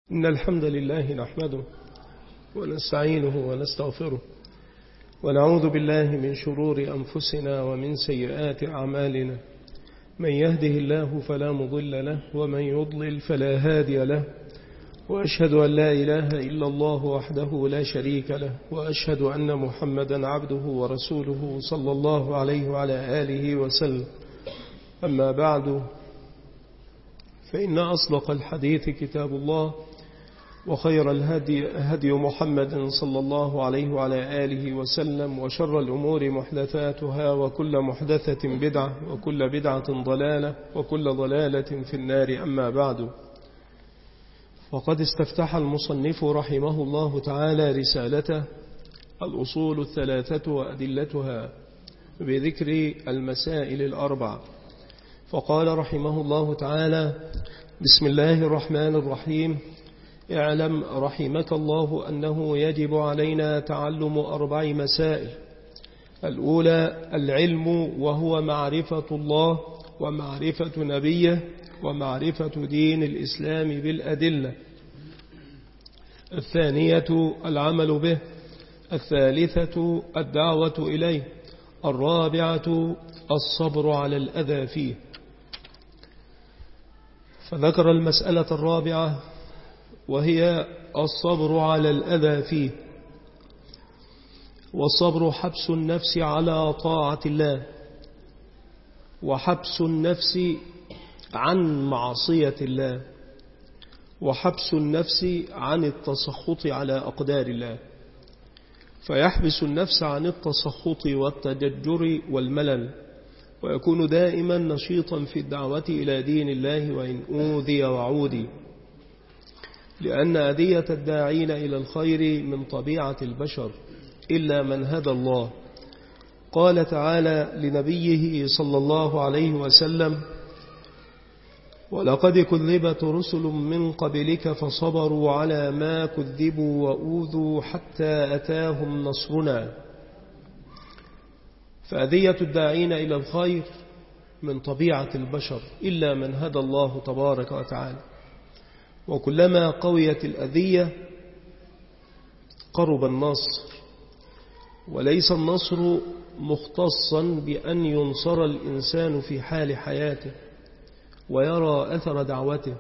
إن الحمد لله نحمده ونستعينه ونستغفره ونعوذ بالله من شرور أنفسنا ومن سيئات أعمالنا. من يهده الله فلا مضل له ومن يضلل فلا هادي له، وأشهد أن لا إله إلا الله وحده لا شريك له، وأشهد أن محمدا عبده ورسوله صلى الله عليه وعلى آله وسلم. أما بعد، فإن أصدق الحديث كتاب الله، وخير الهدي هدي محمد صلى الله عليه وعلى آله وسلم، وشر الأمور محدثاتها، وكل محدثة بدعة، وكل بدعة ضلالة، وكل ضلالة في النار. أما بعد، وقد استفتح المصنف رحمه الله تعالى رسالته الأصول الثلاثة وأدلتها بذكر المسائل الأربع، فقال رحمه الله تعالى: بسم الله الرحمن الرحيم. اعلم رحمك الله أنه يجب علينا تعلم 4 مسائل. الأولى العلم، وهو معرفة الله ومعرفة نبيه ومعرفة دين الإسلام بالأدلة. الثانية العمل به. الثالثة الدعوة إليه. الرابعة الصبر على الأذى فيه. فذكر المسألة الرابعة، وهي الصبر على الأذى فيه. والصبر حبس النفس على طاعة الله، وحبس النفس عن معصية الله، وحبس النفس عن التسخط على أقدار الله. فيحبس النفس عن التسخط والتججر والملل، ويكون دائما نشيطا في الدعوة إلى دين الله وإن أوذي وعودي، لأن أذية الداعين إلى الخير من طبيعة البشر إلا من هدى الله. قال تعالى لنبيه صلى الله عليه وسلم: ولقد كذبت رسل من قبلك فصبروا على ما كذبوا وأوذوا حتى أتاهم نصرنا. فأذية الداعين إلى الخير من طبيعة البشر إلا من هدى الله تبارك وتعالى. وكلما قويت الأذية قرب النصر، وليس النصر مختصا بأن ينصر الإنسان في حال حياته ويرى أثر دعوته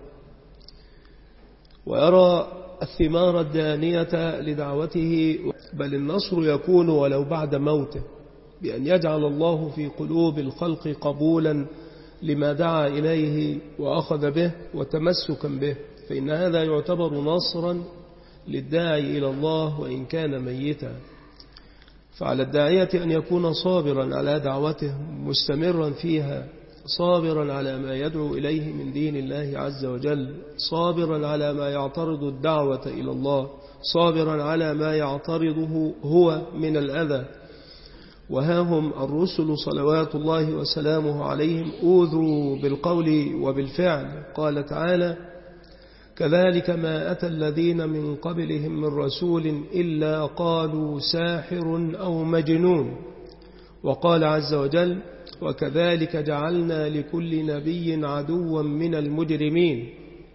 ويرى الثمار الدانية لدعوته، بل النصر يكون ولو بعد موته، بأن يجعل الله في قلوب الخلق قبولا لما دعا إليه وأخذ به وتمسكا به، فإن هذا يعتبر نصرا للداعي إلى الله وإن كان ميتا. فعلى الداعية أن يكون صابرا على دعوته، مستمرا فيها، صابرا على ما يدعو إليه من دين الله عز وجل، صابرا على ما يعترض الدعوة إلى الله، صابرا على ما يعترضه هو من الأذى. وها هم الرسل صلوات الله وسلامه عليهم أوذوا بالقول وبالفعل. قال تعالى: كذلك ما أتى الذين من قبلهم من رسول إلا قالوا ساحر أو مجنون. وقال عز وجل: وكذلك جعلنا لكل نبي عدوا من المجرمين.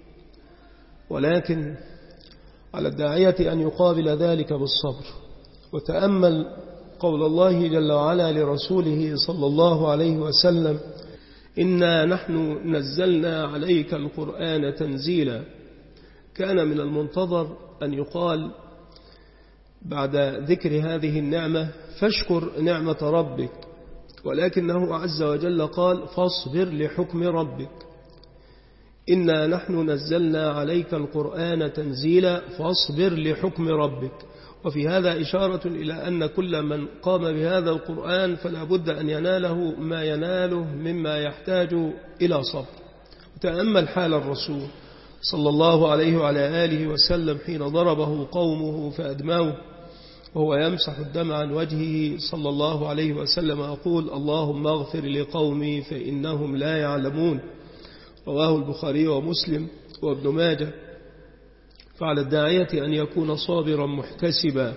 ولكن على الداعية أن يقابل ذلك بالصبر. وتأمل قول الله جل وعلا لرسوله صلى الله عليه وسلم: إنا نحن نزلنا عليك القرآن تنزيلا. كان من المنتظر أن يقال بعد ذكر هذه النعمة: فاشكر نعمة ربك، ولكنه عز وجل قال: فاصبر لحكم ربك. إنا نحن نزلنا عليك القرآن تنزيلا فاصبر لحكم ربك. وفي هذا إشارة إلى أن كل من قام بهذا القرآن فلا بد أن يناله ما يناله مما يحتاج إلى صبر. وتأمل حال الرسول صلى الله عليه وعلى آله وسلم حين ضربه قومه فأدموه وهو يمسح الدم عن وجهه صلى الله عليه وسلم، أقول: اللهم اغفر لقومي فإنهم لا يعلمون. رواه البخاري ومسلم وابن ماجه. فعلى الداعية أن يكون صابرا محتسبا،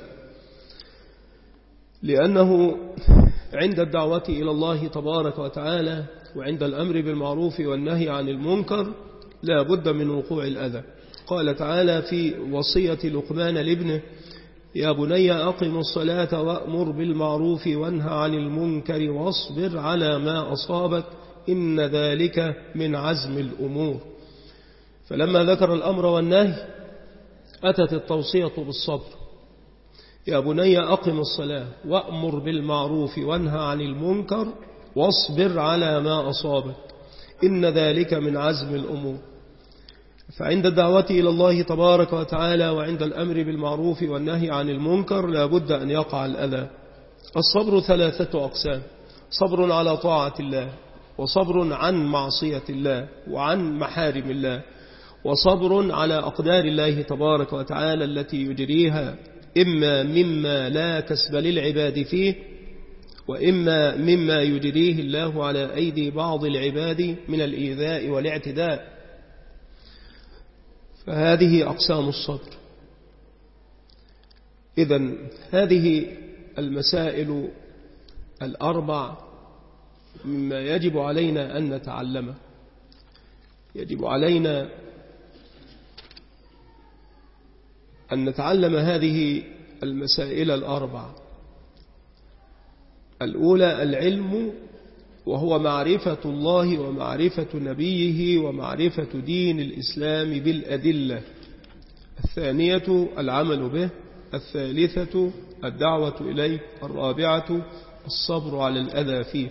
لأنه عند الدعوة إلى الله تبارك وتعالى وعند الأمر بالمعروف والنهي عن المنكر لا بد من وقوع الأذى، قال تعالى في وصية لقمان لابنه: يا بني أقم الصلاة وأمر بالمعروف وانهى عن المنكر واصبر على ما أصابك إن ذلك من عزم الأمور. فلما ذكر الأمر والنهي أتت التوصية بالصبر: يا بني أقم الصلاة وأمر بالمعروف وانهى عن المنكر واصبر على ما أصابك إن ذلك من عزم الأمور. فعند الدعوة إلى الله تبارك وتعالى وعند الأمر بالمعروف والنهي عن المنكر لا بد أن يقع الأذى. الصبر 3 أقسام: صبر على طاعة الله، وصبر عن معصية الله وعن محارم الله، وصبر على أقدار الله تبارك وتعالى التي يجريها إما مما لا كسب للعباد فيه، وإما مما يجريه الله على أيدي بعض العباد من الإيذاء والاعتداء. فهذه أقسام الصبر. إذن هذه المسائل الأربع مما يجب علينا أن نتعلمه. يجب علينا أن نتعلم هذه المسائل الأربع. الأولى العلم، وهو معرفة الله ومعرفة نبيه ومعرفة دين الإسلام بالأدلة. الثانية العمل به. الثالثة الدعوة إليه. الرابعة الصبر على الأذى فيه.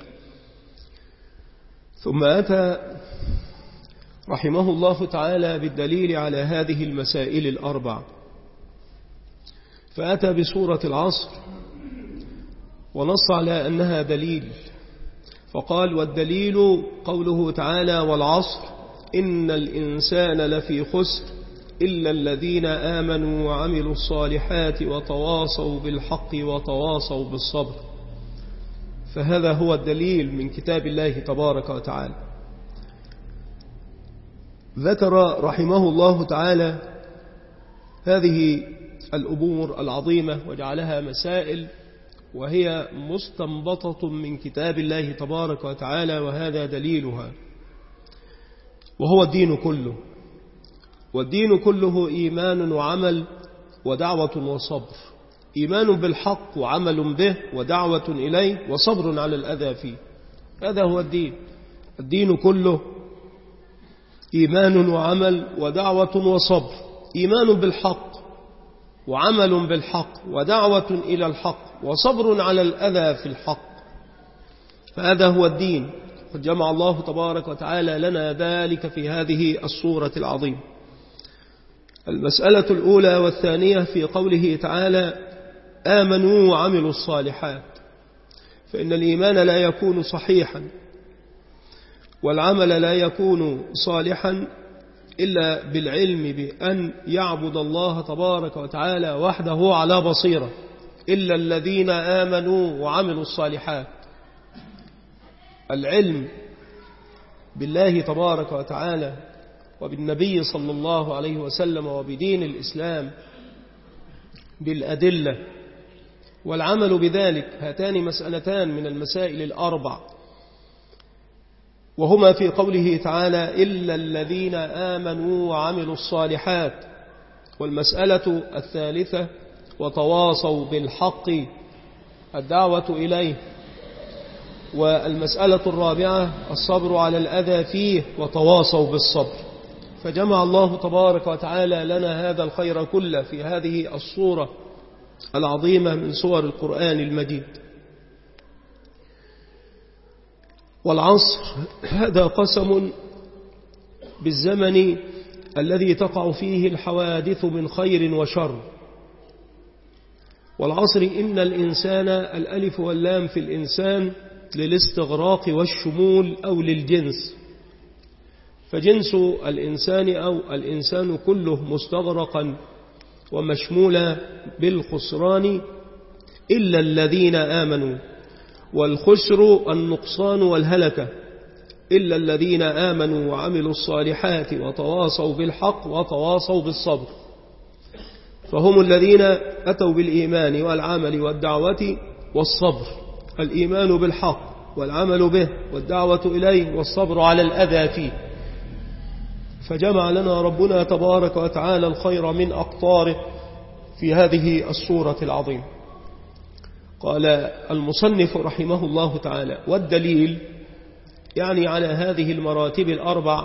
ثم أتى رحمه الله تعالى بالدليل على هذه المسائل الأربع، فأتى بسورة العصر ونص على أنها دليل، فقال: والدليل قوله تعالى: والعصر إن الإنسان لفي خسر إلا الذين آمنوا وعملوا الصالحات وتواصوا بالحق وتواصوا بالصبر. فهذا هو الدليل من كتاب الله تبارك وتعالى. ذكر رحمه الله تعالى هذه الأمور العظيمة وجعلها مسائل، وهي مستنبطة من كتاب الله تبارك وتعالى، وهذا دليلها، وهو الدين كله. والدين كله إيمان وعمل ودعوة وصبر. إيمان بالحق وعمل به ودعوة إليه وصبر على الأذى فيه. هذا هو الدين. الدين كله إيمان وعمل ودعوة وصبر. إيمان بالحق وعمل بالحق ودعوة إلى الحق وصبر على الأذى في الحق. فهذا هو الدين. قد جمع الله تبارك وتعالى لنا ذلك في هذه السورة العظيمة. المسألة الأولى والثانية في قوله تعالى: آمنوا وعملوا الصالحات. فإن الإيمان لا يكون صحيحا والعمل لا يكون صالحا إلا بالعلم بأن يعبد الله تبارك وتعالى وحده على بصيرة. إلا الذين آمنوا وعملوا الصالحات. العلم بالله تبارك وتعالى وبالنبي صلى الله عليه وسلم وبدين الإسلام بالأدلة والعمل بذلك، هاتان مسألتان من المسائل الأربع، وهما في قوله تعالى: إلا الذين آمنوا وعملوا الصالحات. والمسألة الثالثة: وتواصوا بالحق، الدعوة إليه. والمسألة الرابعة: الصبر على الأذى فيه وتواصوا بالصبر. فجمع الله تبارك وتعالى لنا هذا الخير كله في هذه الصورة العظيمة من سور القرآن المجيد. والعصر هذا قسم بالزمن الذي تقع فيه الحوادث من خير وشر. والعصر إن الإنسان، الألف واللام في الإنسان للاستغراق والشمول أو للجنس، فجنس الإنسان أو الإنسان كله مستغرقا ومشمولا بالخسران إلا الذين آمنوا. والخسر النقصان والهلكة. إلا الذين آمنوا وعملوا الصالحات وتواصوا بالحق وتواصوا بالصبر. فهم الذين أتوا بالإيمان والعمل والدعوة والصبر. الإيمان بالحق والعمل به والدعوة إليه والصبر على الأذى فيه. فجمع لنا ربنا تبارك وتعالى الخير من أقطاره في هذه السورة العظيمة. قال المصنف رحمه الله تعالى: والدليل يعني على هذه المراتب الأربع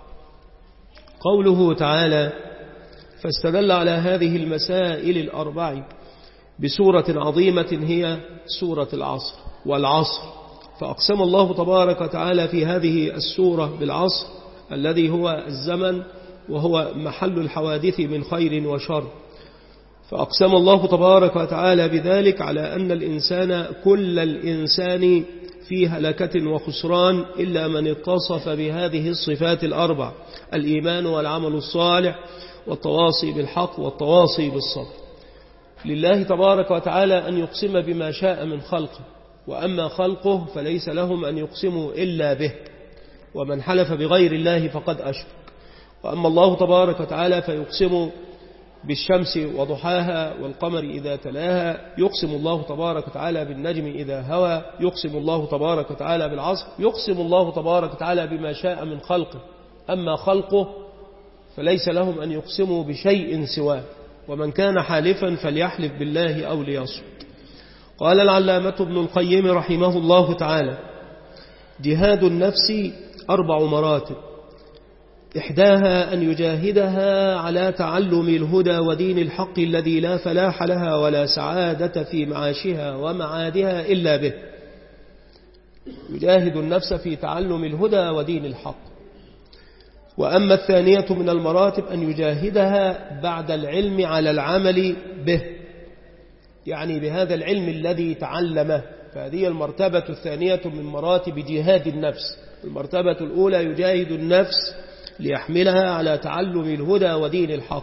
قوله تعالى: فاستدل على هذه المسائل الأربع بسورة عظيمة هي سورة العصر. والعصر فأقسم الله تبارك وتعالى في هذه السورة بالعصر الذي هو الزمن وهو محل الحوادث من خير وشر. فأقسم الله تبارك وتعالى بذلك على أن الإنسان كل الإنسان في هلكة وخسران إلا من اتصف بهذه الصفات الأربع: الإيمان والعمل الصالح والتواصي بالحق والتواصي بالصبر. لله تبارك وتعالى أن يقسم بما شاء من خلقه، وأما خلقه فليس لهم أن يقسموا إلا به، ومن حلف بغير الله فقد أشرك. وأما الله تبارك وتعالى فيقسم بالشمس وضحاها والقمر إذا تلاها، يقسم الله تبارك وتعالى بالنجم إذا هوى، يقسم الله تبارك وتعالى بالعصر، يقسم الله تبارك وتعالى بما شاء من خلقه. أما خلقه فليس لهم أن يقسموا بشيء سواه، ومن كان حالفا فليحلف بالله أو ليصمت. قال العلامة ابن القيم رحمه الله تعالى: جهاد النفس 4 مراتب، إحداها أن يجاهدها على تعلم الهدى ودين الحق الذي لا فلاح لها ولا سعادة في معاشها ومعادها إلا به. يجاهد النفس في تعلم الهدى ودين الحق. وأما الثانية من المراتب أن يجاهدها بعد العلم على العمل به، يعني بهذا العلم الذي تعلمه. فهذه المرتبة الثانية من مراتب جهاد النفس. المرتبة الأولى يجاهد النفس ليحملها على تعلم الهدى ودين الحق،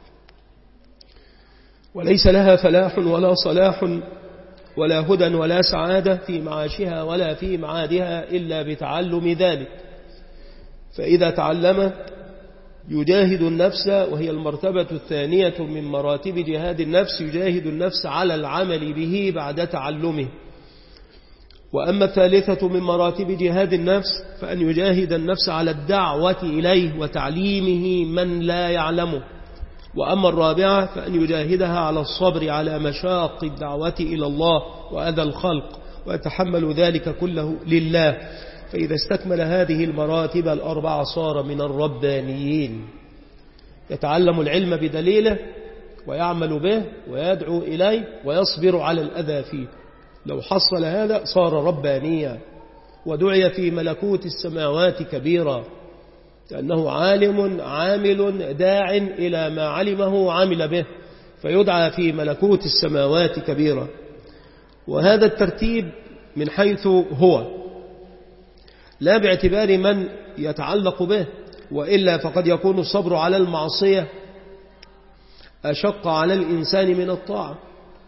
وليس لها فلاح ولا صلاح ولا هدى ولا سعادة في معاشها ولا في معادها إلا بتعلم ذلك. فإذا تعلم يجاهد النفس، وهي المرتبة الثانية من مراتب جهاد النفس، يجاهد النفس على العمل به بعد تعلمه. وأما الثالثة من مراتب جهاد النفس فأن يجاهد النفس على الدعوة إليه وتعليمه من لا يعلمه. وأما الرابعة فأن يجاهدها على الصبر على مشاق الدعوة إلى الله وأذى الخلق، ويتحمل ذلك كله لله. فإذا استكمل هذه المراتب الأربعة صار من الربانيين، يتعلم العلم بدليله ويعمل به ويدعو إليه ويصبر على الأذى فيه. لو حصل هذا صار ربانيا، ودعي في ملكوت السماوات كبيرا، لأنه عالم عامل داع إلى ما علمه عمل به، فيدعى في ملكوت السماوات كبيرا. وهذا الترتيب من حيث هو، لا باعتبار من يتعلق به، وإلا فقد يكون الصبر على المعصية أشق على الإنسان من الطاعة.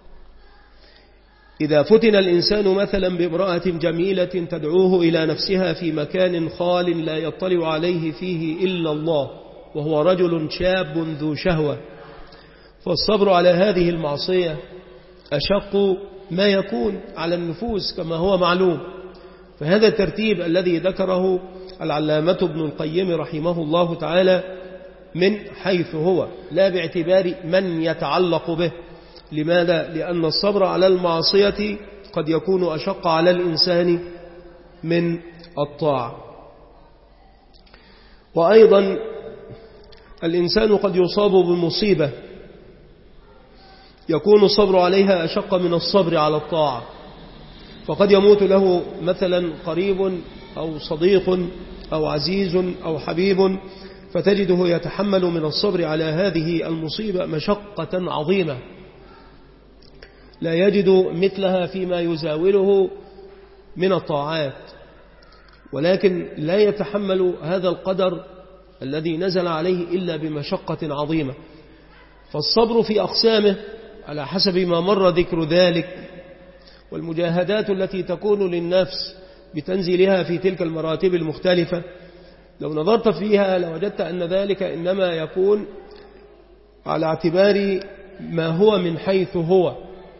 إذا فتن الإنسان مثلا بامرأة جميلة تدعوه إلى نفسها في مكان خال لا يطلع عليه فيه إلا الله، وهو رجل شاب ذو شهوة، فالصبر على هذه المعصية أشق ما يكون على النفوس كما هو معلوم. فهذا الترتيب الذي ذكره العلامة ابن القيم رحمه الله تعالى من حيث هو، لا باعتبار من يتعلق به. لماذا؟ لأن الصبر على المعصية قد يكون أشق على الإنسان من الطاعة. وأيضا الإنسان قد يصاب بمصيبة يكون الصبر عليها أشق من الصبر على الطاعة، فقد يموت له مثلا قريب أو صديق أو عزيز أو حبيب، فتجده يتحمل من الصبر على هذه المصيبة مشقة عظيمة لا يجد مثلها فيما يزاوله من الطاعات، ولكن لا يتحمل هذا القدر الذي نزل عليه إلا بمشقة عظيمة. فالصبر في أقسامه على حسب ما مر ذكر ذلك، والمجاهدات التي تكون للنفس بتنزيلها في تلك المراتب المختلفة، لو نظرت فيها لوجدت أن ذلك إنما يكون على اعتبار ما هو من حيث هو: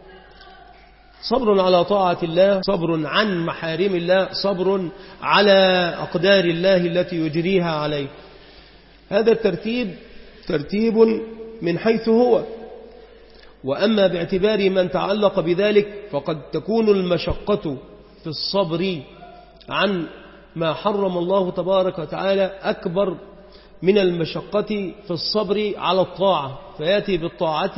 صبر على طاعة الله، صبر عن محارم الله، صبر على أقدار الله التي يجريها عليه. هذا الترتيب ترتيب من حيث هو، وأما باعتبار من تعلق بذلك فقد تكون المشقة في الصبر عن ما حرم الله تبارك وتعالى أكبر من المشقة في الصبر على الطاعة، فيأتي بالطاعة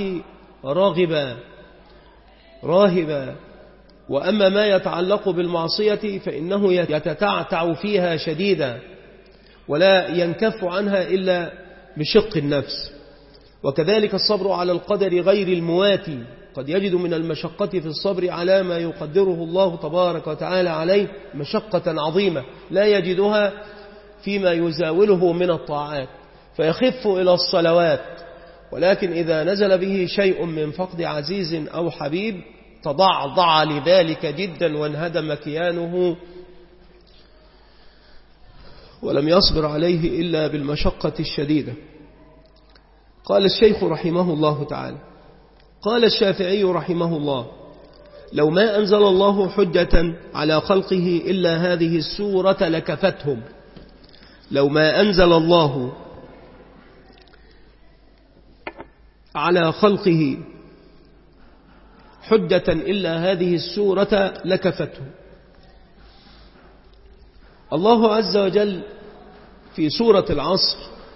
راهبا. وأما ما يتعلق بالمعصية فإنه يتتعتع فيها شديدا ولا ينكف عنها إلا بشق النفس. وكذلك الصبر على القدر غير المواتي، قد يجد من المشقة في الصبر على ما يقدره الله تبارك وتعالى عليه مشقة عظيمة لا يجدها فيما يزاوله من الطاعات، فيخف إلى الصلوات. ولكن إذا نزل به شيء من فقد عزيز أو حبيب تضعضع لذلك جدا وانهدم كيانه ولم يصبر عليه إلا بالمشقة الشديدة. قال الشيخ رحمه الله تعالى: قال الشافعي رحمه الله: لو ما أنزل الله حجة على خلقه إلا هذه السورة لكفتهم. لو ما أنزل الله على خلقه حجة إلا هذه السورة لكفتهم. الله عز وجل في سورة العصر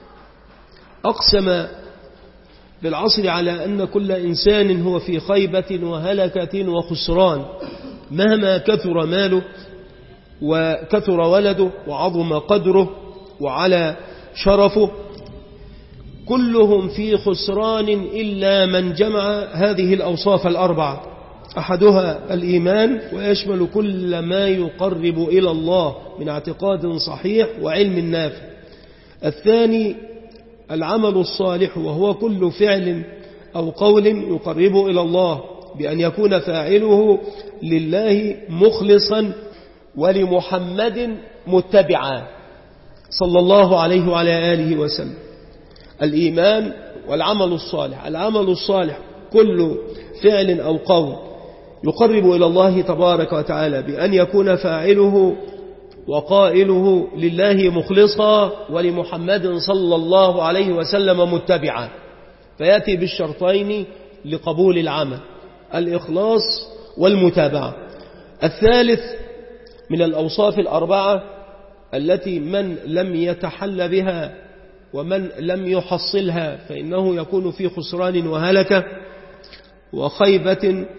أقسم بالعصر على أن كل إنسان هو في خيبة وهلكة وخسران، مهما كثر ماله وكثر ولده وعظم قدره وعلى شرفه، كلهم في خسران إلا من جمع هذه الأوصاف الأربعة. أحدها الإيمان، ويشمل كل ما يقرب إلى الله من اعتقاد صحيح وعلم نافع. الثاني العمل الصالح، وهو كل فعل أو قول يقرب إلى الله بأن يكون فاعله لله مخلصا ولمحمد متبعا صلى الله عليه وعلى آله وسلم. الإيمان والعمل الصالح. العمل الصالح كل فعل أو قول يقرب إلى الله تبارك وتعالى بأن يكون فاعله وقائله لله مخلصا ولمحمد صلى الله عليه وسلم متبعا، فيأتي بالشرطين لقبول العمل: الإخلاص والمتابعة. الثالث من الأوصاف الأربعة التي من لم يتحل بها ومن لم يحصلها فإنه يكون في خسران وهلكة وخيبة.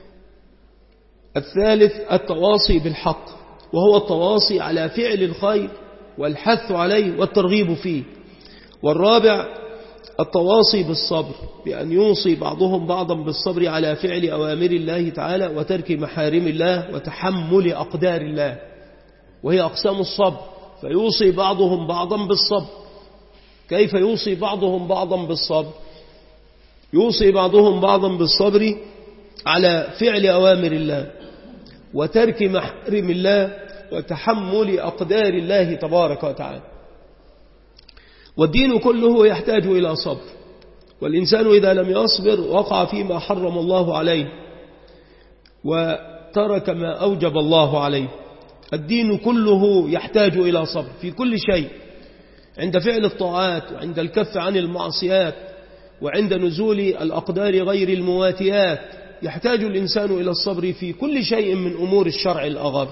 الثالث التواصي بالحق، وهو التواصي على فعل الخير والحث عليه والترغيب فيه. والرابع التواصي بالصبر، بأن يوصي بعضهم بعضا بالصبر على فعل أوامر الله تعالى وترك محارم الله وتحمل أقدار الله، وهي أقسام الصبر. فيوصي بعضهم بعضا بالصبر. كيف يوصي بعضهم بعضا بالصبر؟ يوصي بعضهم بعضا بالصبر على فعل أوامر الله وترك محارم الله وتحمل أقدار الله تبارك وتعالى. والدين كله يحتاج إلى صبر، والإنسان إذا لم يصبر وقع فيما حرم الله عليه وترك ما أوجب الله عليه. الدين كله يحتاج إلى صبر في كل شيء، عند فعل الطاعات وعند الكف عن المعصيات وعند نزول الأقدار غير المواتيات. يحتاج الإنسان إلى الصبر في كل شيء من أمور الشرع الأغر.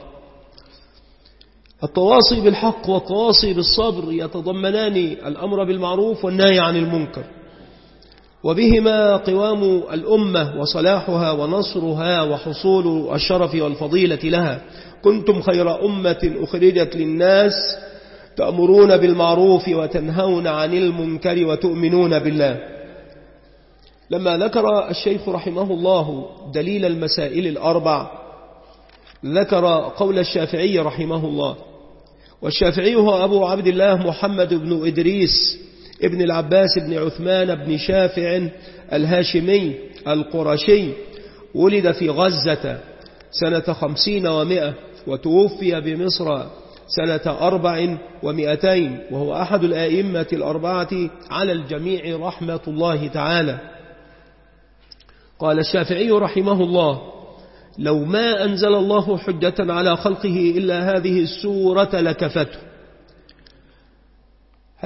التواصي بالحق والتواصي بالصبر يتضمنان الأمر بالمعروف والنهي عن المنكر، وبهما قوام الأمة وصلاحها ونصرها وحصول الشرف والفضيلة لها. كنتم خير أمة أخرجت للناس تأمرون بالمعروف وتنهون عن المنكر وتؤمنون بالله. لما ذكر الشيخ رحمه الله دليل المسائل الأربع ذكر قول الشافعي رحمه الله. والشافعي هو أبو عبد الله محمد بن إدريس ابن العباس بن عثمان بن شافع الهاشمي القرشي، ولد في غزة سنة 50 و100 وتوفي بمصر سنة 400، وهو أحد الآئمة الأربعة على الجميع رحمة الله تعالى. قال الشافعي رحمه الله: لو ما أنزل الله حجة على خلقه إلا هذه السورة لكفته.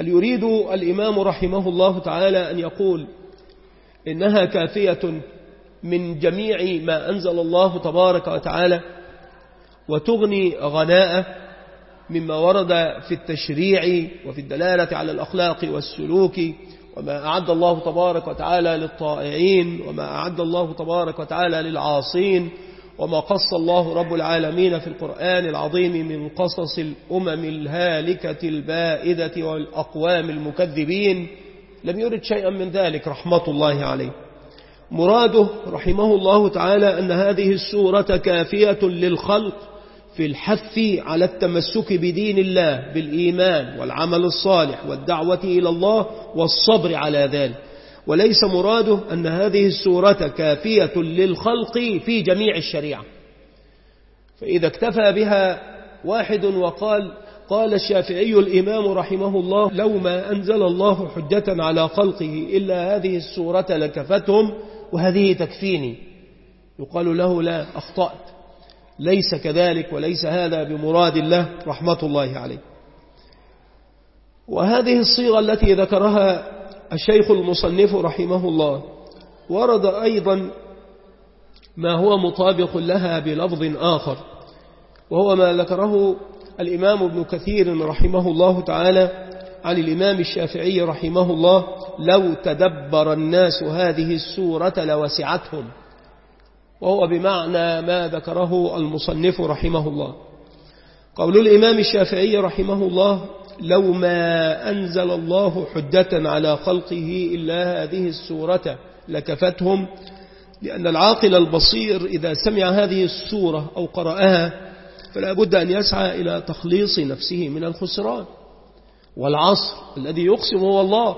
هل يريد الإمام رحمه الله تعالى أن يقول إنها كافية من جميع ما أنزل الله تبارك وتعالى وتغني غناء مما ورد في التشريع وفي الدلالة على الأخلاق والسلوك وما أعد الله تبارك وتعالى للطائعين وما أعد الله تبارك وتعالى للعاصين وما قص الله رب العالمين في القرآن العظيم من قصص الأمم الهالكة البائدة والأقوام المكذبين؟ لم يرد شيئا من ذلك رحمة الله عليه. مراده رحمه الله تعالى أن هذه السورة كافية للخلق في الحث على التمسك بدين الله بالإيمان والعمل الصالح والدعوة إلى الله والصبر على ذلك، وليس مراده أن هذه السورة كافية للخلق في جميع الشريعة. فإذا اكتفى بها واحد وقال قال الشافعي الإمام رحمه الله لو ما أنزل الله حجة على خلقه إلا هذه السورة لكفتهم وهذه تكفيني، يقال له لا، أخطأت، ليس كذلك وليس هذا بمراد الله رحمة الله عليه. وهذه الصيغة التي ذكرها الشيخ المصنف رحمه الله ورد أيضا ما هو مطابق لها بلفظ آخر، وهو ما ذكره الإمام ابن كثير رحمه الله تعالى عن الإمام الشافعي رحمه الله لو تدبر الناس هذه السورة لوسعتهم، وهو بمعنى ما ذكره المصنف رحمه الله. قول الإمام الشافعي رحمه الله لو ما أنزل الله حجة على خلقه إلا هذه السورة لكفتهم، لأن العاقل البصير إذا سمع هذه السورة أو قرأها فلا بد أن يسعى إلى تخليص نفسه من الخسران. والعصر الذي يقسم هو الله،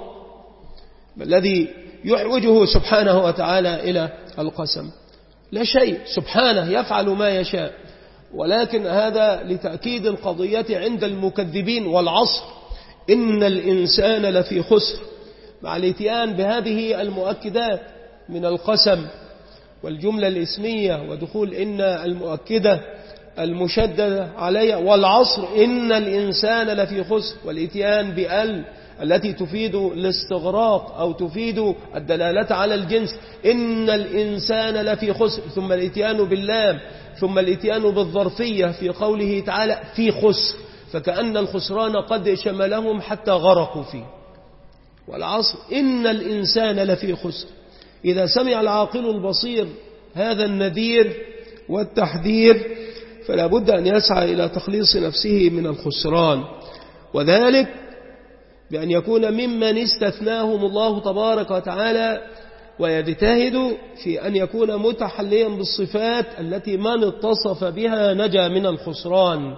الذي يحوجه سبحانه وتعالى إلى القسم، لا شيء، سبحانه يفعل ما يشاء، ولكن هذا لتأكيد القضية عند المكذبين. والعصر إن الإنسان لفي خسر، مع الاتيان بهذه المؤكدات من القسم والجملة الاسمية ودخول إن المؤكدة المشددة عليها، والعصر إن الإنسان لفي خسر، والاتيان بأل التي تفيد الاستغراق أو تفيد الدلالة على الجنس، إن الإنسان لفي خسر، ثم الاتيان باللام، ثم الاتيان بالظرفية في قوله تعالى في خسر، فكأن الخسران قد شملهم حتى غرقوا فيه. والعصر إن الإنسان لفي خسر. إذا سمع العاقل البصير هذا النذير والتحذير فلا بد أن يسعى إلى تخليص نفسه من الخسران، وذلك بأن يكون ممن استثناهم الله تبارك وتعالى ويجتهد في أن يكون متحليا بالصفات التي من اتصف بها نجا من الخسران،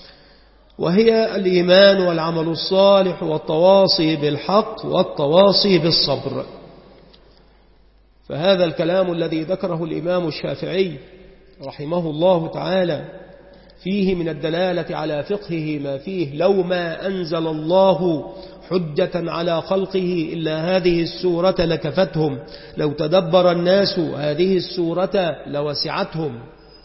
وهي الإيمان والعمل الصالح والتواصي بالحق والتواصي بالصبر. فهذا الكلام الذي ذكره الإمام الشافعي رحمه الله تعالى فيه من الدلالة على فقهه ما فيه لو ما أنزل الله حجة على خلقه إلا هذه السورة لكفتهم، لو تدبر الناس هذه السورة لوسعتهم.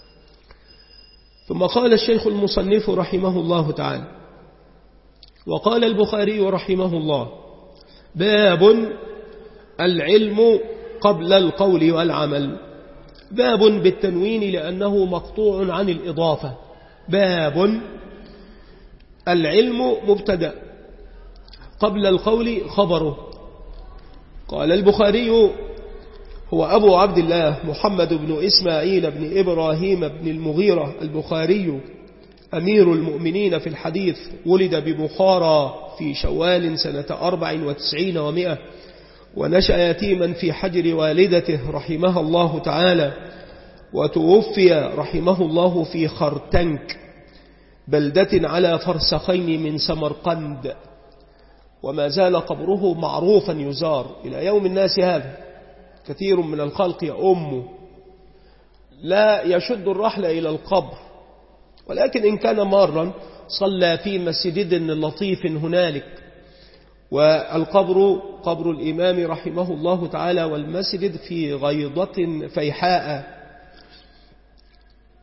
ثم قال الشيخ المصنف رحمه الله تعالى وقال البخاري رحمه الله باب العلم قبل القول والعمل، باب بالتنوين لأنه مقطوع عن الإضافة، باب العلم مبتدأ قبل القول خبره. قال البخاري هو أبو عبد الله محمد بن إسماعيل بن إبراهيم بن المغيرة البخاري أمير المؤمنين في الحديث، ولد ببخارى في شوال سنة 94 و100، ونشأ يتيما في حجر والدته رحمها الله تعالى، وتوفي رحمه الله في خرتنك بلدة على فرسخين من سمرقند، وما زال قبره معروفا يزار إلى يوم الناس هذا. كثير من الخلق يأمه لا يشد الرحل إلى القبر، ولكن إن كان مارا صلى في مسجد لطيف هنالك، والقبر قبر الإمام رحمه الله تعالى والمسجد في غيضة فيحاء،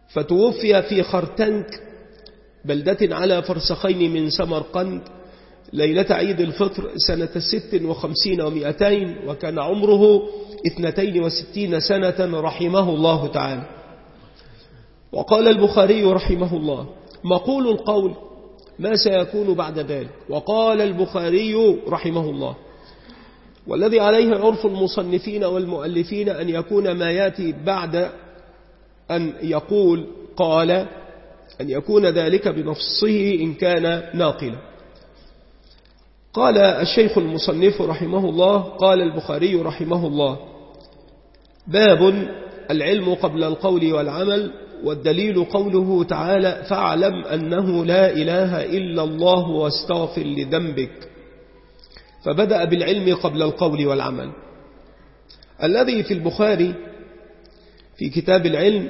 فتوفي في خرتنك بلدة على فرسخين من سمرقند ليلة عيد الفطر سنة 56 و200، وكان عمره 62 سنة رحمه الله تعالى. وقال البخاري رحمه الله: مقول القول ما سيكون بعد ذلك. وقال البخاري رحمه الله: والذي عليه عرف المصنفين والمؤلفين أن يكون ما يأتي بعد أن يقول قال أن يكون ذلك بنفسه إن كان ناقلا. قال الشيخ المصنف رحمه الله: قال البخاري رحمه الله: باب العلم قبل القول والعمل، والدليل قوله تعالى: فاعلم أنه لا إله إلا الله واستغفر لذنبك. فبدأ بالعلم قبل القول والعمل. الذي في البخاري في كتاب العلم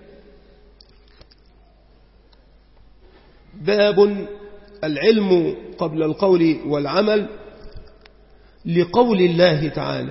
باب العلم قبل القول والعمل لقول الله تعالى،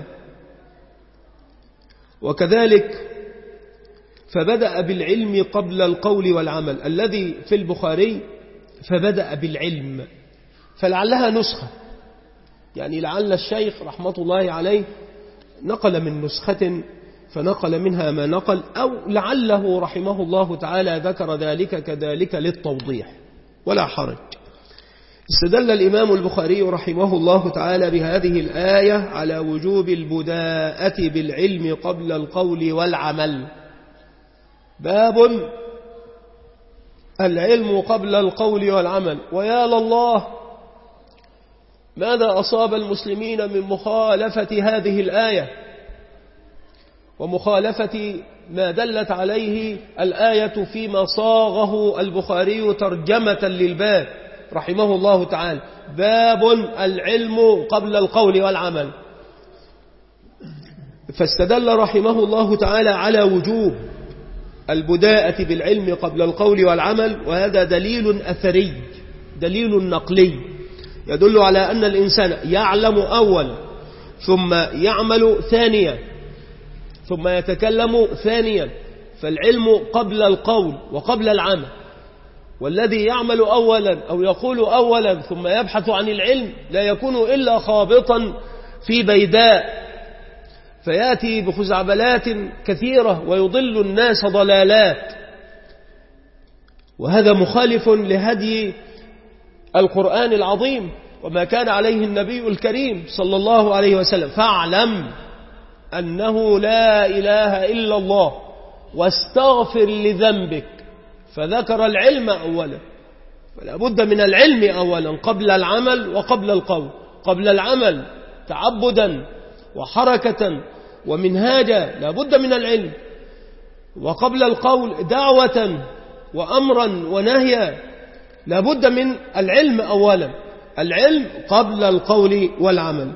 وكذلك فبدأ بالعلم قبل القول والعمل. الذي في البخاري فبدأ بالعلم، فلعلها نسخة، يعني لعل الشيخ رحمة الله عليه نقل من نسخة فنقل منها ما نقل، أو لعله رحمه الله تعالى ذكر ذلك كذلك للتوضيح، ولا حرج. استدل الإمام البخاري رحمه الله تعالى بهذه الآية على وجوب البداءة بالعلم قبل القول والعمل. باب العلم قبل القول والعمل. ويا لله ماذا أصاب المسلمين من مخالفة هذه الآية ومخالفة ما دلت عليه الآية فيما صاغه البخاري ترجمة للباب رحمه الله تعالى. باب العلم قبل القول والعمل. فاستدل رحمه الله تعالى على وجوب البداءة بالعلم قبل القول والعمل، وهذا دليل أثري، دليل نقلي يدل على أن الإنسان يعلم أولا ثم يعمل ثانيا ثم يتكلم ثانيا، فالعلم قبل القول وقبل العمل. والذي يعمل أولا أو يقول أولا ثم يبحث عن العلم لا يكون إلا خابطا في بيداء، فيأتي بخزعبلات كثيرة ويضل الناس ضلالات، وهذا مخالف لهدي القرآن العظيم وما كان عليه النبي الكريم صلى الله عليه وسلم. فاعلم أنه لا إله إلا الله واستغفر لذنبك، فذكر العلم أولا، فلا بد من العلم أولا قبل العمل وقبل القول. قبل العمل تعبدا وحركة ومنهاجا لا بد من العلم، وقبل القول دعوة وأمرا ونهيا لا بد من العلم أولا. العلم قبل القول والعمل،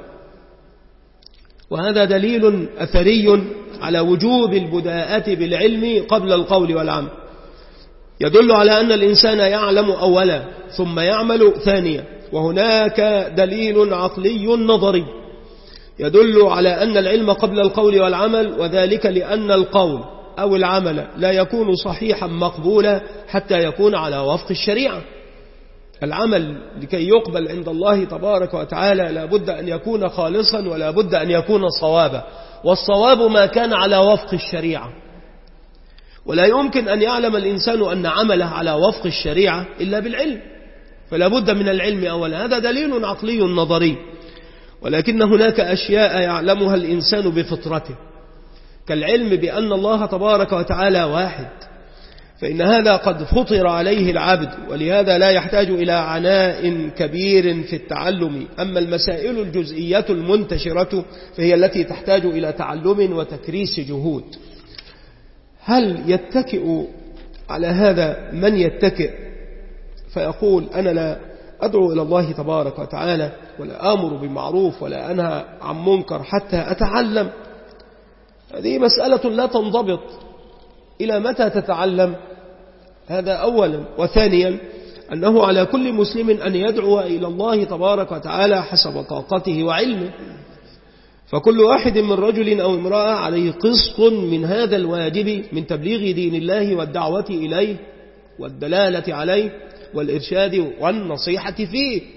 وهذا دليل أثري على وجوب البداءة بالعلم قبل القول والعمل، يدل على أن الإنسان يعلم أولا ثم يعمل ثانيا. وهناك دليل عقلي نظري يدل على أن العلم قبل القول والعمل، وذلك لأن القول أو العمل لا يكون صحيحا مقبولا حتى يكون على وفق الشريعة. العمل لكي يقبل عند الله تبارك وتعالى لا بد أن يكون خالصا ولا بد أن يكون صوابا، والصواب ما كان على وفق الشريعة. ولا يمكن أن يعلم الإنسان أن عمله على وفق الشريعة إلا بالعلم، فلا بد من العلم أولا. هذا دليل عقلي نظري. ولكن هناك أشياء يعلمها الإنسان بفطرته، كالعلم بأن الله تبارك وتعالى واحد، فإن هذا قد فطر عليه العبد، ولهذا لا يحتاج إلى عناء كبير في التعلم. أما المسائل الجزئية المنتشرة فهي التي تحتاج إلى تعلم وتكريس جهود. هل يتكئ على هذا من يتكئ فيقول أنا لا أدعو إلى الله تبارك وتعالى ولا آمر بمعروف ولا أنهى عن منكر حتى أتعلم؟ هذه مسألة لا تنضبط. إلى متى تتعلم؟ هذا أولا. وثانيا أنه على كل مسلم أن يدعو إلى الله تبارك وتعالى حسب طاقته وعلمه، فكل واحد من رجل أو امرأة عليه قسط من هذا الواجب من تبليغ دين الله والدعوة إليه والدلالة عليه والإرشاد والنصيحة فيه.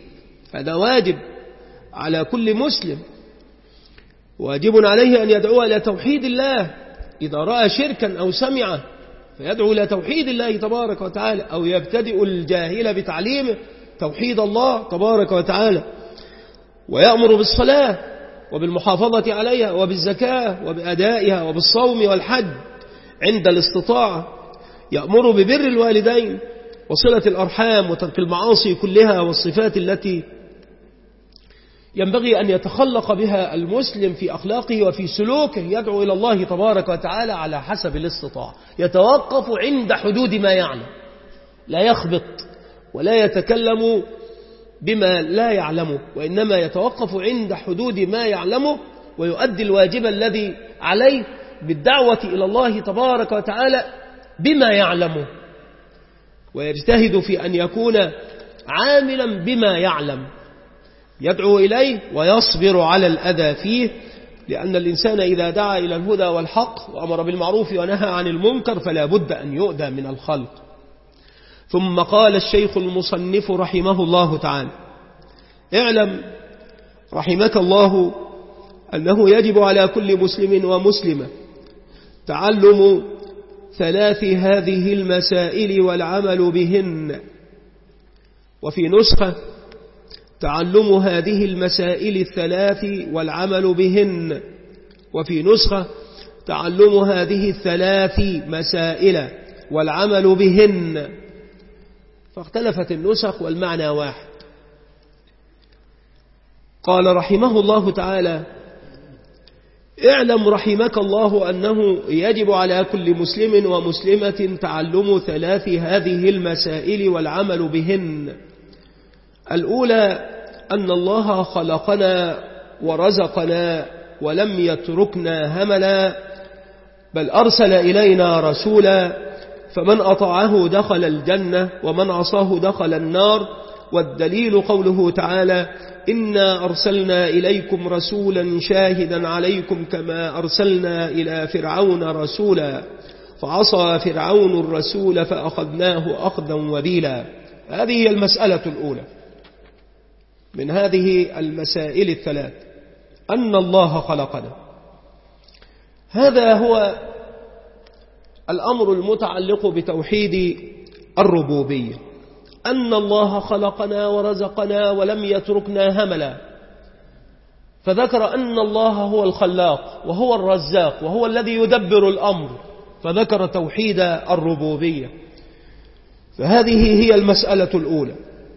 هذا واجب على كل مسلم، واجب عليه أن يدعو إلى توحيد الله. إذا رأى شركا أو سمعه فيدعو إلى توحيد الله تبارك وتعالى، أو يبتدئ الجاهل بتعليمه توحيد الله تبارك وتعالى، ويأمر بالصلاة وبالمحافظة عليها وبالزكاة وبأدائها وبالصوم والحج عند الاستطاعة، يأمر ببر الوالدين وصلة الأرحام وترك المعاصي كلها والصفات التي ينبغي أن يتخلق بها المسلم في أخلاقه وفي سلوكه. يدعو إلى الله تبارك وتعالى على حسب الاستطاعة، يتوقف عند حدود ما يعلم، لا يخبط ولا يتكلم بما لا يعلمه، وإنما يتوقف عند حدود ما يعلمه ويؤدي الواجب الذي عليه بالدعوة إلى الله تبارك وتعالى بما يعلمه، ويجتهد في أن يكون عاملا بما يعلم، يدعو إليه ويصبر على الأذى فيه، لأن الإنسان إذا دعا إلى الهدى والحق وأمر بالمعروف ونهى عن المنكر فلا بد أن يؤذى من الخلق. ثم قال الشيخ المصنف رحمه الله تعالى: اعلم رحمك الله أنه يجب على كل مسلم ومسلمة تعلم ثلاث هذه المسائل والعمل بهن. وفي نسخة: تعلم هذه المسائل الثلاث والعمل بهن. وفي نسخة: تعلم هذه الثلاث مسائل والعمل بهن. فاختلفت النسخ والمعنى واحد. قال رحمه الله تعالى: اعلم رحمك الله أنه يجب على كل مسلم ومسلمة تعلم ثلاث هذه المسائل والعمل بهن. الأولى أن الله خلقنا ورزقنا ولم يتركنا هملا، بل أرسل إلينا رسولا، فمن أطاعه دخل الجنة ومن عصاه دخل النار. والدليل قوله تعالى: إنا أرسلنا إليكم رسولا شاهدا عليكم كما أرسلنا إلى فرعون رسولا فعصى فرعون الرسول فأخذناه أخذا وبيلا. هذه هي المسألة الأولى من هذه المسائل الثلاث، أن الله خلقنا. هذا هو الأمر المتعلق بتوحيد الربوبية، أن الله خلقنا ورزقنا ولم يتركنا هملا، فذكر أن الله هو الخلاق وهو الرزاق وهو الذي يدبر الأمر، فذكر توحيد الربوبية. فهذه هي المسألة الأولى.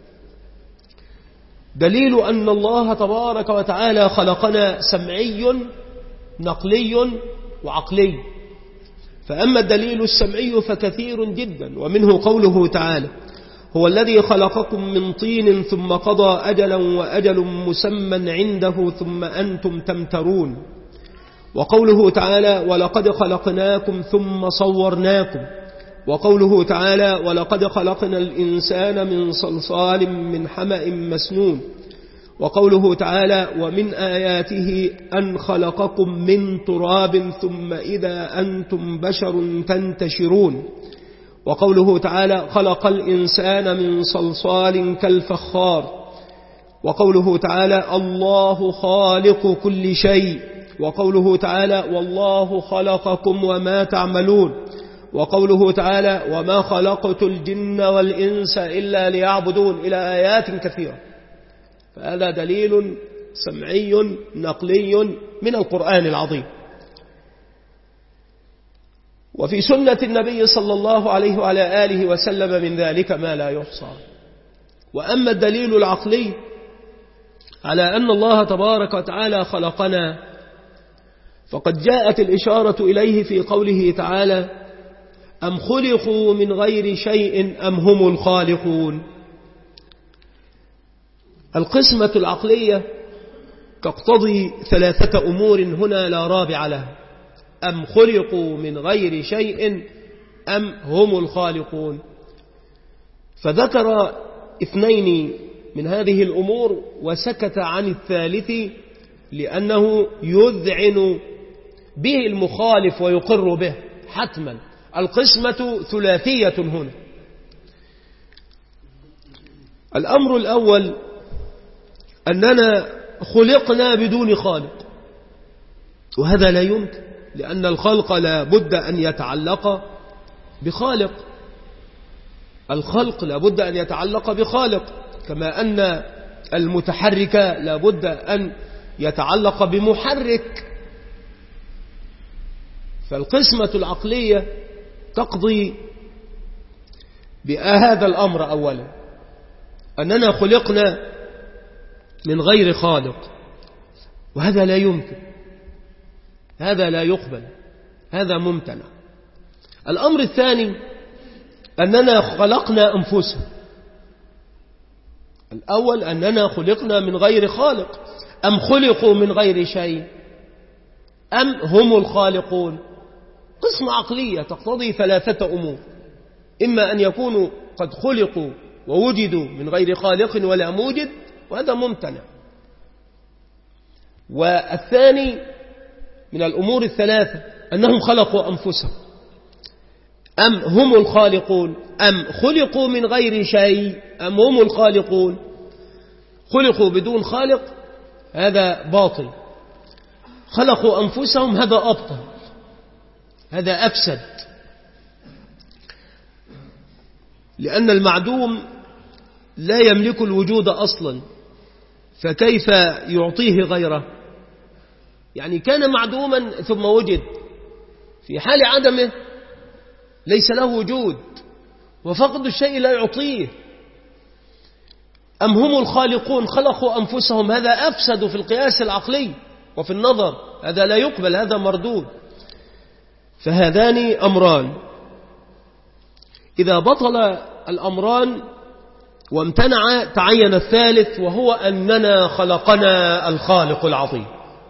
دليل أن الله تبارك وتعالى خلقنا سمعي نقلي وعقلي. فأما الدليل السمعي فكثير جدا، ومنه قوله تعالى: هو الذي خلقكم من طين ثم قضى أجلا وأجل مسمى عنده ثم أنتم تمترون. وقوله تعالى: ولقد خلقناكم ثم صورناكم. وقوله تعالى: ولقد خلقنا الإنسان من صلصال من حمأ مسنون. وقوله تعالى: ومن آياته أن خلقكم من تراب ثم إذا أنتم بشر تنتشرون. وقوله تعالى: خلق الإنسان من صلصال كالفخار. وقوله تعالى: الله خالق كل شيء. وقوله تعالى: والله خلقكم وما تعملون. وقوله تعالى: وما خلقت الجن والإنس إلا ليعبدون، إلى آيات كثيرة. فهذا دليل سمعي نقلي من القرآن العظيم. وفي سنة النبي صلى الله عليه وعلى آله وسلم من ذلك ما لا يحصى. وأما الدليل العقلي على أن الله تبارك وتعالى خلقنا، فقد جاءت الإشارة إليه في قوله تعالى: أم خلقوا من غير شيء أم هم الخالقون. القسمة العقلية تقتضي ثلاثة أمور هنا لا رابع لها: أم خلقوا من غير شيء أم هم الخالقون. فذكر اثنين من هذه الأمور وسكت عن الثالث لأنه يذعن به المخالف ويقر به حتما. القسمة ثلاثية هنا. الأمر الأول أننا خلقنا بدون خالق، وهذا لا يمكن، لأن الخلق لا بد أن يتعلق بخالق. الخلق لا بد أن يتعلق بخالق، كما أن المتحرك لا بد أن يتعلق بمحرك. فالقسمة العقلية تقضي بهذا الأمر أولا، أننا خلقنا من غير خالق، وهذا لا يمكن، هذا لا يقبل، هذا ممتنع. الأمر الثاني أننا خلقنا أنفسنا. الأول أننا خلقنا من غير خالق، أم خلقوا من غير شيء أم هم الخالقون. قسمة عقلية تقتضي ثلاثة أمور: إما أن يكونوا قد خلقوا ووجدوا من غير خالق ولا موجد، وهذا ممتنع. والثاني من الأمور الثلاثة أنهم خلقوا أنفسهم. أم هم الخالقون أم خلقوا من غير شيء أم هم الخالقون. خلقوا بدون خالق هذا باطل، خلقوا أنفسهم هذا أبطل، هذا أفسد، لأن المعدوم لا يملك الوجود أصلا، فكيف يعطيه غيره؟ يعني كان معدوما ثم وجد، في حال عدمه ليس له وجود، وفقد الشيء لا يعطيه. أم هم الخالقون خلقوا أنفسهم، هذا أفسد في القياس العقلي وفي النظر، هذا لا يقبل، هذا مردود. فهذان أمران، إذا بطل الأمران وامتنع تعين الثالث، وهو أننا خلقنا الخالق العظيم.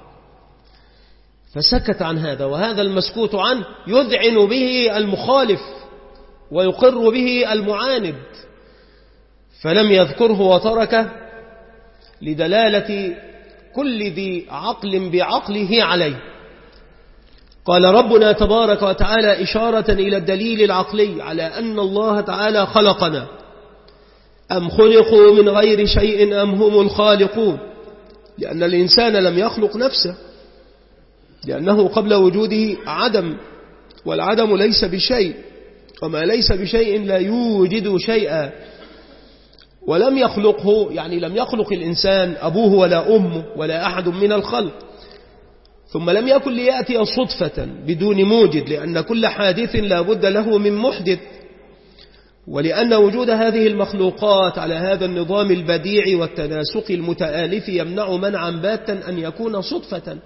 فسكت عن هذا، وهذا المسكوت عنه يذعن به المخالف ويقر به المعاند، فلم يذكره وتركه لدلالة كل ذي عقل بعقله عليه. قال ربنا تبارك وتعالى إشارة إلى الدليل العقلي على أن الله تعالى خلقنا: أم خلقوا من غير شيء أم هم الخالقون. لأن الإنسان لم يخلق نفسه، لأنه قبل وجوده عدم، والعدم ليس بشيء، وما ليس بشيء لا يوجد شيئا. ولم يخلقه، يعني لم يخلق الإنسان أبوه ولا أمه ولا أحد من الخلق. ثم لم يكن ليأتي صدفة بدون موجد، لأن كل حادث لا بد له من محدث، ولأن وجود هذه المخلوقات على هذا النظام البديع والتناسق المتآلف يمنع منعا باتا أن يكون صدفة،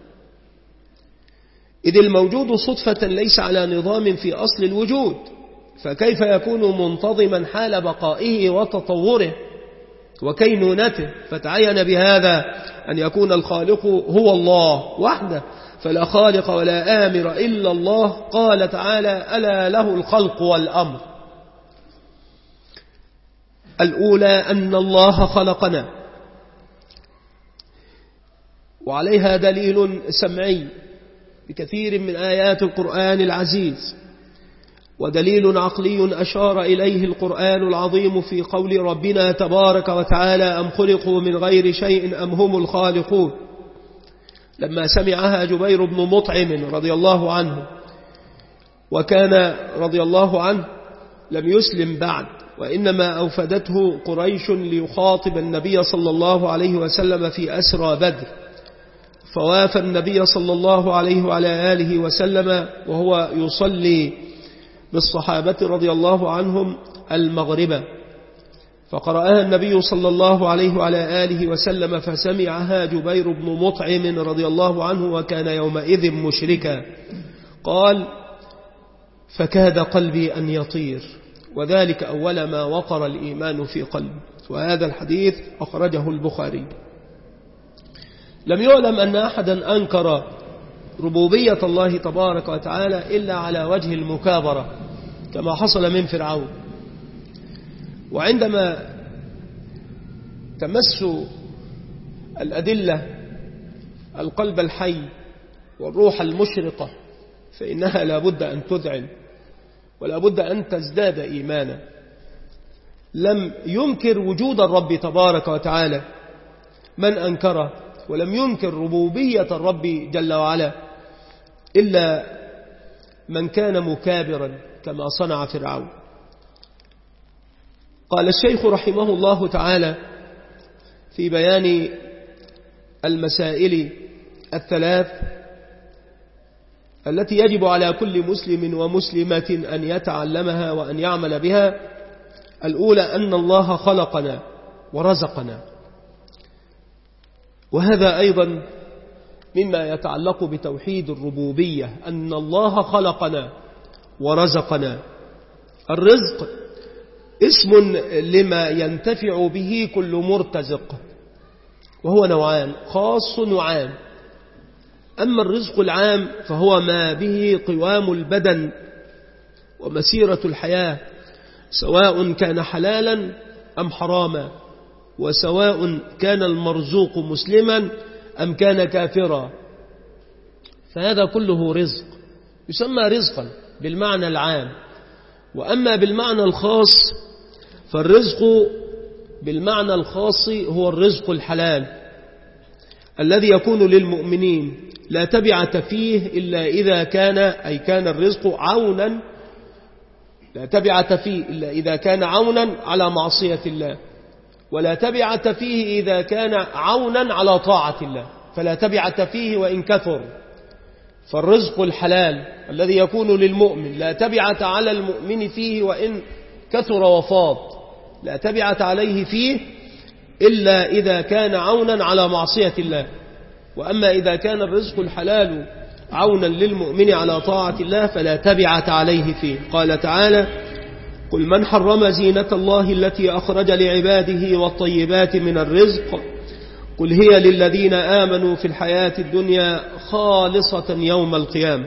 إذ الموجود صدفة ليس على نظام في أصل الوجود، فكيف يكون منتظما حال بقائه وتطوره وكينونته؟ فتعين بهذا أن يكون الخالق هو الله وحده، فلا خالق ولا آمر إلا الله. قال تعالى: ألا له الخلق والأمر. الأولى أن الله خلقنا، وعليها دليل سمعي بكثير من آيات القرآن العزيز، ودليل عقلي أشار إليه القرآن العظيم في قول ربنا تبارك وتعالى: أم خلقوا من غير شيء أم هم الخالقون، لما سمعها جبير بن مطعم رضي الله عنه، وكان رضي الله عنه لم يسلم بعد، وإنما أوفدته قريش ليخاطب النبي صلى الله عليه وسلم في أسرى بدر، فوافى النبي صلى الله عليه وعلى آله وسلم وهو يصلي بالصحابة رضي الله عنهم المغرب، فقرأها النبي صلى الله عليه وعلى آله وسلم، فسمعها جبير بن مطعم رضي الله عنه وكان يومئذ مشركا. قال: فكاد قلبي أن يطير، وذلك أول ما وقر الإيمان في قلبي. وهذا الحديث أخرجه البخاري. لم يعلم أن أحدا أنكر ربوبية الله تبارك وتعالى إلا على وجه المكابرة، كما حصل من فرعون. وعندما تمس الأدلة القلب الحي والروح المشرقة فإنها لا بد أن تذعن ولا بد أن تزداد إيمانا. لم ينكر وجود الرب تبارك وتعالى، من أنكره ولم ينكر ربوبية الرب جل وعلا إلا من كان مكابرا كما صنع فرعون. قال الشيخ رحمه الله تعالى في بيان المسائل الثلاث التي يجب على كل مسلم ومسلمة أن يتعلمها وأن يعمل بها: الأولى أن الله خلقنا ورزقنا، وهذا أيضا مما يتعلق بتوحيد الربوبية، أن الله خلقنا ورزقنا. الرزق اسم لما ينتفع به كل مرتزق، وهو نوعان: خاص وعام. أما الرزق العام فهو ما به قوام البدن ومسيرة الحياة، سواء كان حلالا أم حراما، وسواء كان المرزوق مسلما أم كان كافرا، فهذا كله رزق يسمى رزقا بالمعنى العام. وأما بالمعنى الخاص فالرزق بالمعنى الخاص هو الرزق الحلال الذي يكون للمؤمنين لا تبعة فيه إلا إذا كان، أي كان الرزق عونا، لا تبعة فيه إلا إذا كان عونا على معصية الله، ولا تبعة فيه إذا كان عونا على طاعة الله، فلا تبعة فيه وإن كثر. فالرزق الحلال الذي يكون للمؤمن لا تبعة على المؤمن فيه وإن كثر وفاض، لا تبعة عليه فيه إلا إذا كان عونا على معصية الله. وأما إذا كان الرزق الحلال عونا للمؤمن على طاعة الله فلا تبعة عليه فيه. قال تعالى: قل من حرم زينة الله التي أخرج لعباده والطيبات من الرزق قل هي للذين آمنوا في الحياة الدنيا خالصة يوم القيامة.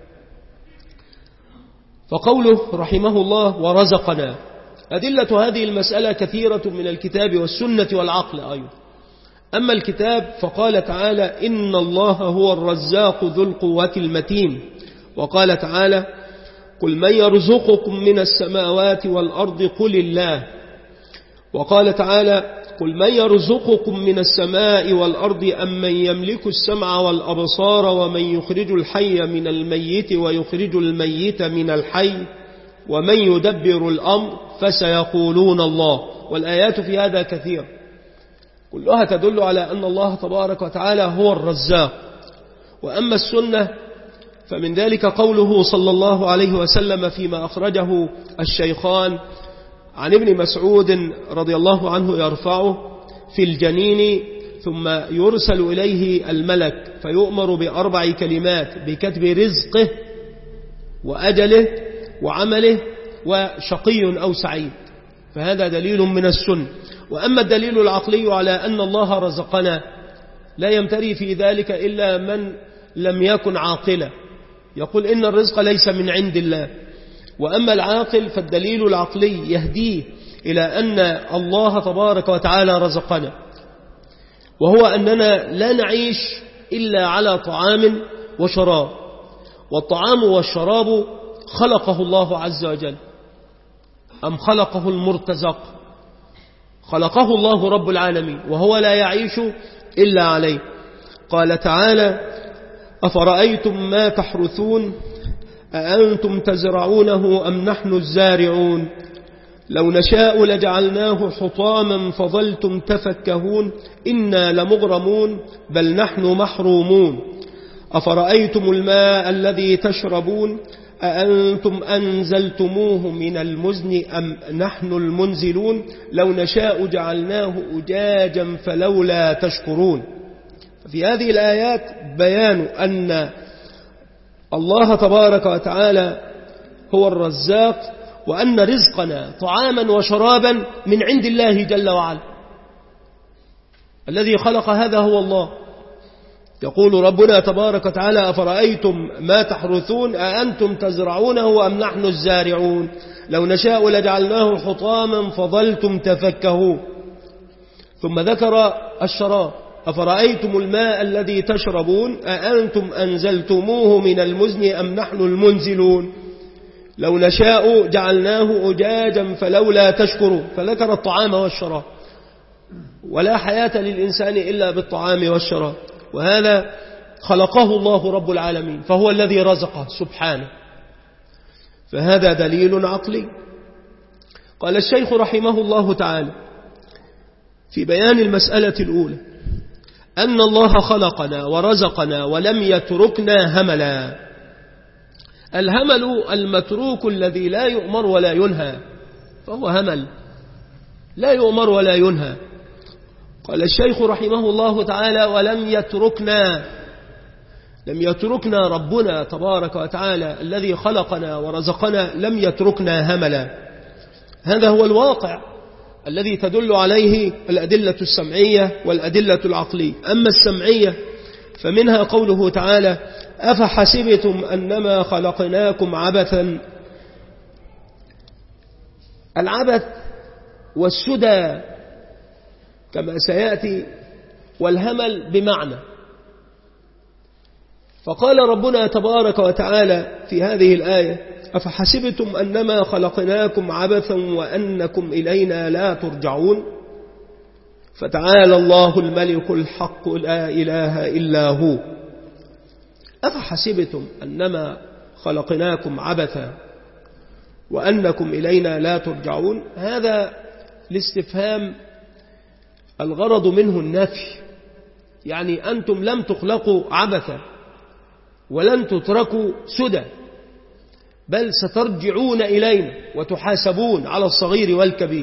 فقوله رحمه الله ورزقنا، أدلة هذه المسألة كثيرة من الكتاب والسنة والعقل أيضا. أما الكتاب فقال تعالى: إن الله هو الرزاق ذو القوة المتين. وقال تعالى: قل من يرزقكم من السماوات والأرض قل الله. وقال تعالى: قل من يرزقكم من السماء والأرض أم من يملك السمع والأبصار ومن يخرج الحي من الميت ويخرج الميت من الحي ومن يدبر الأمر فسيقولون الله. والآيات في هذا كثير، كلها تدل على أن الله تبارك وتعالى هو الرزاق. وأما السنة فمن ذلك قوله صلى الله عليه وسلم فيما أخرجه الشيخان عن ابن مسعود رضي الله عنه يرفعه: في الجنين ثم يرسل إليه الملك فيؤمر بأربع كلمات: بكتب رزقه وأجله وعمله وشقي أو سعيد. فهذا دليل من السنة. وأما الدليل العقلي على أن الله رزقنا لا يمتري في ذلك إلا من لم يكن عاقلا، يقول إن الرزق ليس من عند الله. وأما العاقل فالدليل العقلي يهديه إلى أن الله تبارك وتعالى رزقنا، وهو أننا لا نعيش إلا على طعام وشراب، والطعام والشراب خلقه الله عز وجل أم خلقه المرتزق؟ خلقه الله رب العالمين، وهو لا يعيش إلا عليه. قال تعالى: أفرأيتم ما تحرثون أأنتم تزرعونه أم نحن الزارعون لو نشاء لجعلناه حطاما فظلتم تفكهون إنا لمغرمون بل نحن محرومون أفرأيتم الماء الذي تشربون أأنتم أنزلتموه من المزن أم نحن المنزلون لو نشاء جعلناه أجاجا فلولا تشكرون. في هذه الآيات بيان أن الله تبارك وتعالى هو الرزاق، وأن رزقنا طعاما وشرابا من عند الله جل وعلا. الذي خلق هذا هو الله. يقول ربنا تبارك وتعالى: أفرأيتم ما تحرثون أأنتم تزرعونه أم نحن الزارعون لو نشاء لجعلناه حطاما فظلتم تفكهون. ثم ذكر الشراب: أفرأيتم الماء الذي تشربون أأنتم أنزلتموه من المزن أم نحن المنزلون لو نشاء جعلناه أجاجا فلولا تشكرون. فذكر الطعام والشراب. ولا حياة للإنسان إلا بالطعام والشراب، وهذا خلقه الله رب العالمين، فهو الذي رزقه سبحانه، فهذا دليل عقلي. قال الشيخ رحمه الله تعالى في بيان المسألة الأولى أن الله خلقنا ورزقنا ولم يتركنا هملا. الهمل المتروك الذي لا يؤمر ولا ينهى، فهو همل لا يؤمر ولا ينهى. قال الشيخ رحمه الله تعالى ولم يتركنا، لم يتركنا ربنا تبارك وتعالى الذي خلقنا ورزقنا، لم يتركنا هملا. هذا هو الواقع الذي تدل عليه الأدلة السمعية والأدلة العقلية. أما السمعية فمنها قوله تعالى أفحسبتم أنما خلقناكم عبثا. العبث والسدى كما سيأتي، والهمل بمعنى. فقال ربنا تبارك وتعالى في هذه الآية أفحسبتم أنما خلقناكم عبثا وأنكم إلينا لا ترجعون، فتعالى الله الملك الحق لا إله إلا هو. أفحسبتم أنما خلقناكم عبثا وأنكم إلينا لا ترجعون، هذا الاستفهام الغرض منه النفي، يعني أنتم لم تخلقوا عبثا ولن تتركوا سدى، بل سترجعون إلينا وتحاسبون على الصغير والكبير،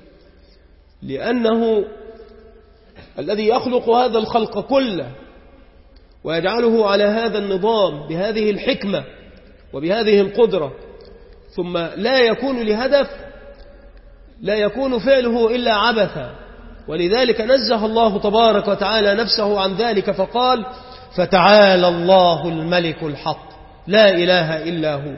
لأنه الذي يخلق هذا الخلق كله ويجعله على هذا النظام بهذه الحكمة وبهذه القدرة، ثم لا يكون لهدف، لا يكون فعله إلا عبثا. ولذلك نزه الله تبارك وتعالى نفسه عن ذلك فقال فتعالى الله الملك الحق لا إله إلا هو.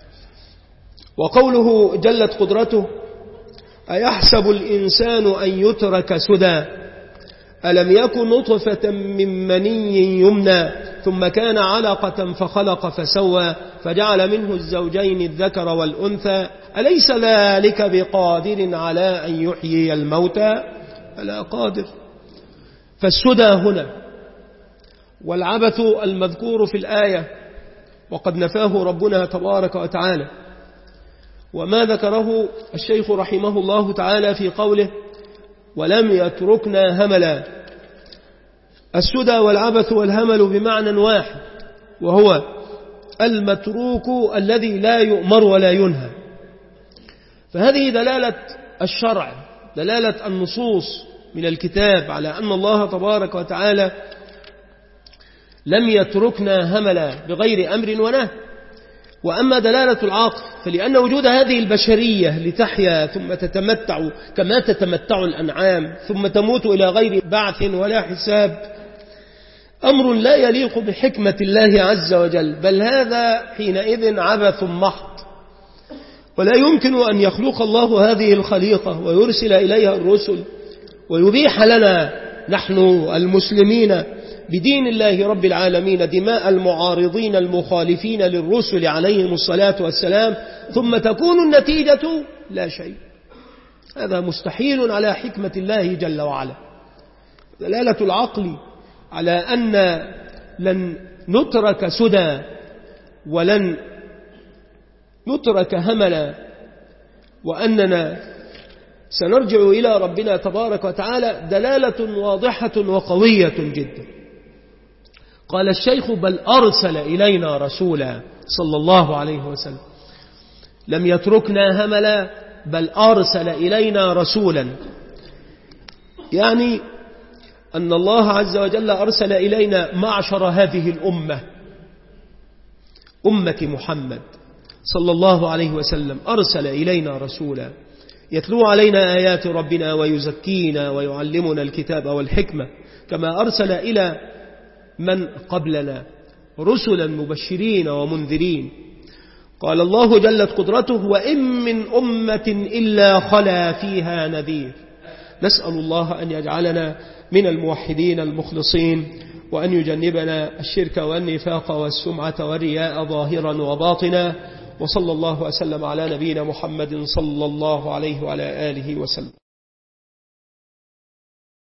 وقوله جلت قدرته أيحسب الإنسان أن يترك سدى ألم يكن نطفة من مني يمنى ثم كان علقة فخلق فسوى فجعل منه الزوجين الذكر والأنثى أليس ذلك بقادر على أن يحيي الموتى ألا قادر. فالسدى هنا والعبث المذكور في الآية وقد نفاه ربنا تبارك وتعالى، وما ذكره الشيخ رحمه الله تعالى في قوله ولم يتركنا هملا. السدى والعبث والهمل بمعنى واحد، وهو المتروك الذي لا يؤمر ولا ينهى. فهذه دلالة الشرع، دلالة النصوص من الكتاب على أن الله تبارك وتعالى لم يتركنا هملا بغير أمر ونهي. وأما دلالة العقل فلأن وجود هذه البشرية لتحيا ثم تتمتع كما تتمتع الأنعام ثم تموت إلى غير بعث ولا حساب أمر لا يليق بحكمة الله عز وجل، بل هذا حينئذ عبث محض. ولا يمكن أن يخلق الله هذه الخليقة ويرسل إليها الرسل ويبيح لنا نحن المسلمين بدين الله رب العالمين دماء المعارضين المخالفين للرسل عليهم الصلاة والسلام ثم تكون النتيجة لا شيء. هذا مستحيل على حكمة الله جل وعلا. دلالة العقل على أن لن نترك سدى ولن نترك هملا وأننا سنرجع إلى ربنا تبارك وتعالى دلالة واضحة وقوية جدا. قال الشيخ بل أرسل إلينا رسولا صلى الله عليه وسلم، لم يتركنا هملا بل أرسل إلينا رسولا، يعني أن الله عز وجل أرسل إلينا معشر هذه الأمة، أمة محمد صلى الله عليه وسلم، أرسل إلينا رسولا يتلو علينا آيات ربنا ويزكينا ويعلمنا الكتاب والحكمة، كما أرسل إلى من قبلنا رسلا مبشرين ومنذرين. قال الله جلت قدرته وإن من أمة إلا خلا فيها نذير. نسأل الله أن يجعلنا من الموحدين المخلصين، وأن يجنبنا الشرك والنفاق والسمعة والرياء ظاهرا وباطنا. وصلى الله وسلم على نبينا محمد صلى الله عليه وعلى آله وسلم.